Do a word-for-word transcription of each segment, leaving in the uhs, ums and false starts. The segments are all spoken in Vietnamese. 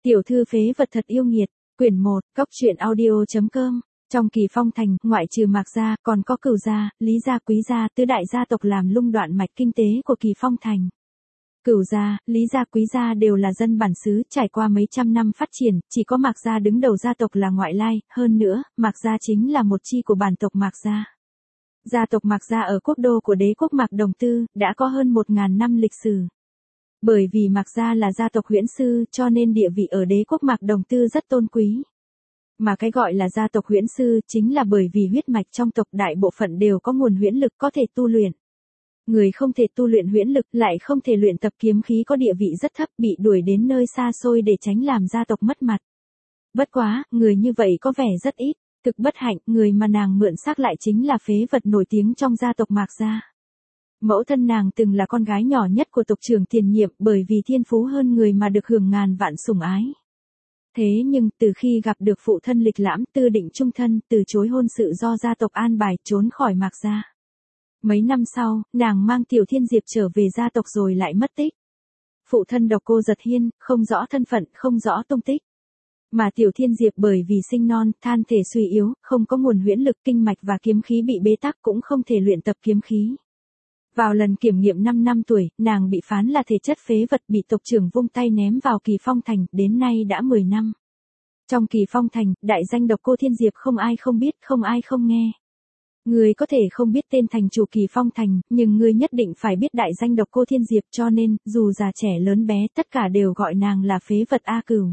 Tiểu thư phế vật thật yêu nghiệt, quyển một, cốc truyện audio.com. Trong Kỳ Phong thành, ngoại trừ Mạc gia, còn có Cửu gia, Lý gia, Quý gia, tứ đại gia tộc làm lung đoạn mạch kinh tế của Kỳ Phong thành. Cửu gia, Lý gia, Quý gia đều là dân bản xứ, trải qua mấy trăm năm phát triển, chỉ có Mạc gia đứng đầu gia tộc là ngoại lai, hơn nữa, Mạc gia chính là một chi của bản tộc Mạc gia. Gia tộc Mạc gia ở quốc đô của đế quốc Mạc Đồng Tư, đã có hơn một ngàn năm lịch sử. Bởi vì Mạc gia là gia tộc huyễn sư, cho nên địa vị ở đế quốc Mạc Đồng Tư rất tôn quý. Mà cái gọi là gia tộc huyễn sư, chính là bởi vì huyết mạch trong tộc đại bộ phận đều có nguồn huyễn lực có thể tu luyện. Người không thể tu luyện huyễn lực lại không thể luyện tập kiếm khí có địa vị rất thấp, bị đuổi đến nơi xa xôi để tránh làm gia tộc mất mặt. Bất quá, người như vậy có vẻ rất ít, thực bất hạnh, người mà nàng mượn xác lại chính là phế vật nổi tiếng trong gia tộc Mạc gia. Mẫu thân nàng từng là con gái nhỏ nhất của tộc trưởng tiền nhiệm, bởi vì thiên phú hơn người mà được hưởng ngàn vạn sủng ái. Thế nhưng, từ khi gặp được phụ thân lịch lãm tư định chung thân, từ chối hôn sự do gia tộc an bài, trốn khỏi Mạc gia. Mấy năm sau, nàng mang Tiểu Thiên Diệp trở về gia tộc rồi lại mất tích. Phụ thân độc cô Giật Hiên, không rõ thân phận, không rõ tung tích. Mà Tiểu Thiên Diệp bởi vì sinh non, than thể suy yếu, không có nguồn huyễn lực, kinh mạch và kiếm khí bị bế tắc, cũng không thể luyện tập kiếm khí. Vào lần kiểm nghiệm năm năm tuổi, nàng bị phán là thể chất phế vật, bị tộc trưởng vung tay ném vào Kỳ Phong thành, đến nay đã mười năm. Trong Kỳ Phong thành, đại danh độc cô Thiên Diệp không ai không biết, không ai không nghe. Ngươi có thể không biết tên thành chủ Kỳ Phong thành, nhưng ngươi nhất định phải biết đại danh độc cô Thiên Diệp, cho nên, dù già trẻ lớn bé, tất cả đều gọi nàng là phế vật A Cửu.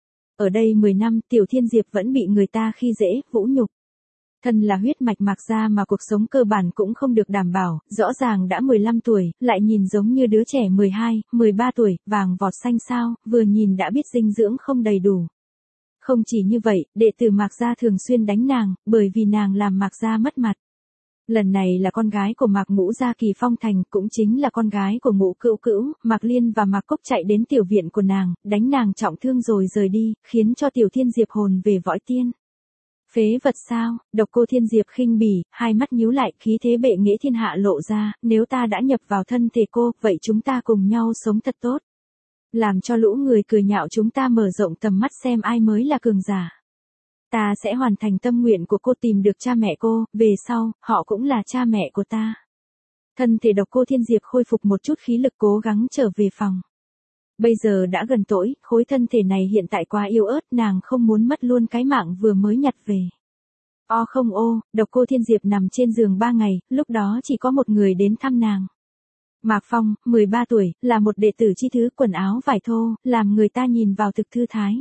Ở đây mười năm, Tiểu Thiên Diệp vẫn bị người ta khi dễ, vũ nhục. Thân là huyết mạch Mạc gia mà cuộc sống cơ bản cũng không được đảm bảo, rõ ràng đã mười lăm tuổi, lại nhìn giống như đứa trẻ mười hai, mười ba tuổi, vàng vọt xanh sao, vừa nhìn đã biết dinh dưỡng không đầy đủ. Không chỉ như vậy, đệ tử Mạc gia thường xuyên đánh nàng, bởi vì nàng làm Mạc gia mất mặt. Lần này là con gái của Mạc Ngũ gia Kỳ Phong thành, cũng chính là con gái của Ngũ Cữu Cữu, Mạc Liên và Mạc Cốc chạy đến tiểu viện của nàng, đánh nàng trọng thương rồi rời đi, khiến cho Tiểu Thiên Diệp hồn về võ tiên. Phế vật sao? Độc cô Thiên Diệp khinh bỉ, hai mắt nhíu lại, khí thế bệ nghệ thiên hạ lộ ra, nếu ta đã nhập vào thân thể cô, vậy chúng ta cùng nhau sống thật tốt. Làm cho lũ người cười nhạo chúng ta mở rộng tầm mắt xem ai mới là cường giả. Ta sẽ hoàn thành tâm nguyện của cô, tìm được cha mẹ cô, về sau, họ cũng là cha mẹ của ta. Thân thể độc cô Thiên Diệp khôi phục một chút khí lực, cố gắng trở về phòng. Bây giờ đã gần tối, khối thân thể này hiện tại quá yếu ớt, nàng không muốn mất luôn cái mạng vừa mới nhặt về. O không ô, độc cô Thiên Diệp nằm trên giường ba ngày, lúc đó chỉ có một người đến thăm nàng. Mạc Phong, mười ba tuổi, là một đệ tử chi thứ, quần áo vải thô, làm người ta nhìn vào thực thư thái.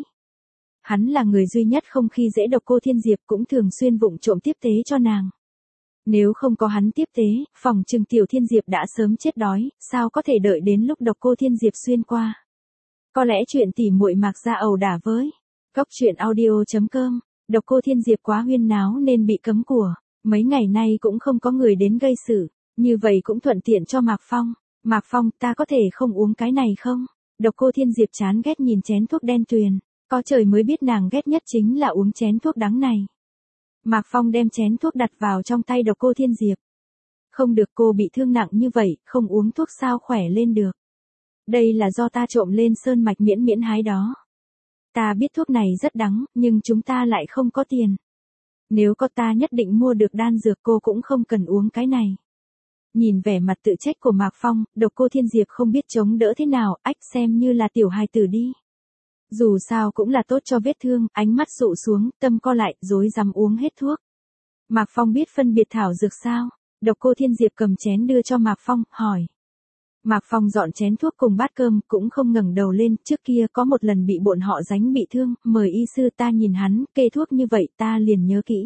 Hắn là người duy nhất không khi dễ độc cô Thiên Diệp, cũng thường xuyên vụng trộm tiếp tế cho nàng. Nếu không có hắn tiếp tế, phòng trừng Tiểu Thiên Diệp đã sớm chết đói, sao có thể đợi đến lúc độc cô Thiên Diệp xuyên qua. Có lẽ chuyện tỉ muội Mạc gia ẩu đả với cốc truyện audio.com, độc cô Thiên Diệp quá huyên náo nên bị cấm của, mấy ngày nay cũng không có người đến gây sự, như vậy cũng thuận tiện cho Mạc Phong. Mạc Phong, ta có thể không uống cái này không? Độc cô Thiên Diệp chán ghét nhìn chén thuốc đen tuyền, có trời mới biết nàng ghét nhất chính là uống chén thuốc đắng này. Mạc Phong đem chén thuốc đặt vào trong tay độc cô Thiên Diệp. Không được, cô bị thương nặng như vậy, không uống thuốc sao khỏe lên được. Đây là do ta trộm lên sơn mạch miễn miễn hái đó. Ta biết thuốc này rất đắng, nhưng chúng ta lại không có tiền. Nếu có ta nhất định mua được đan dược, cô cũng không cần uống cái này. Nhìn vẻ mặt tự trách của Mạc Phong, độc cô Thiên Diệp không biết chống đỡ thế nào, ách xem như là tiểu hài tử đi. Dù sao cũng là tốt cho vết thương, ánh mắt sụ xuống, tâm co lại, rối rắm uống hết thuốc. Mạc Phong biết phân biệt thảo dược sao? Độc cô Thiên Diệp cầm chén đưa cho Mạc Phong, hỏi. Mạc Phong dọn chén thuốc cùng bát cơm, cũng không ngẩng đầu lên, trước kia có một lần bị bọn họ đánh bị thương, mời y sư, ta nhìn hắn, kê thuốc như vậy, ta liền nhớ kỹ.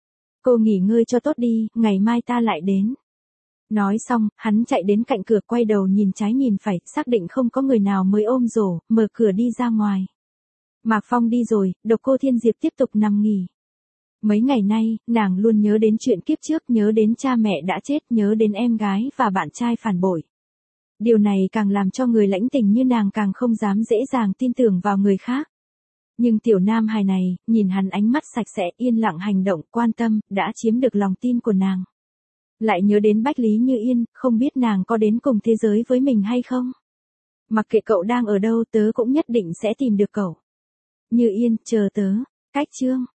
Cô nghỉ ngơi cho tốt đi, ngày mai ta lại đến. Nói xong, hắn chạy đến cạnh cửa, quay đầu nhìn trái nhìn phải, xác định không có người nào mới ôm rổ, mở cửa đi ra ngoài. Mạc Phong đi rồi, độc cô Thiên Diệp tiếp tục nằm nghỉ. Mấy ngày nay, nàng luôn nhớ đến chuyện kiếp trước, nhớ đến cha mẹ đã chết, nhớ đến em gái và bạn trai phản bội. Điều này càng làm cho người lãnh tình như nàng càng không dám dễ dàng tin tưởng vào người khác. Nhưng tiểu nam hài này, nhìn hắn ánh mắt sạch sẽ, yên lặng hành động, quan tâm, đã chiếm được lòng tin của nàng. Lại nhớ đến Bách Lý Như Yên, không biết nàng có đến cùng thế giới với mình hay không? Mặc kệ cậu đang ở đâu, tớ cũng nhất định sẽ tìm được cậu. Như Yên, chờ tớ. Cách chương.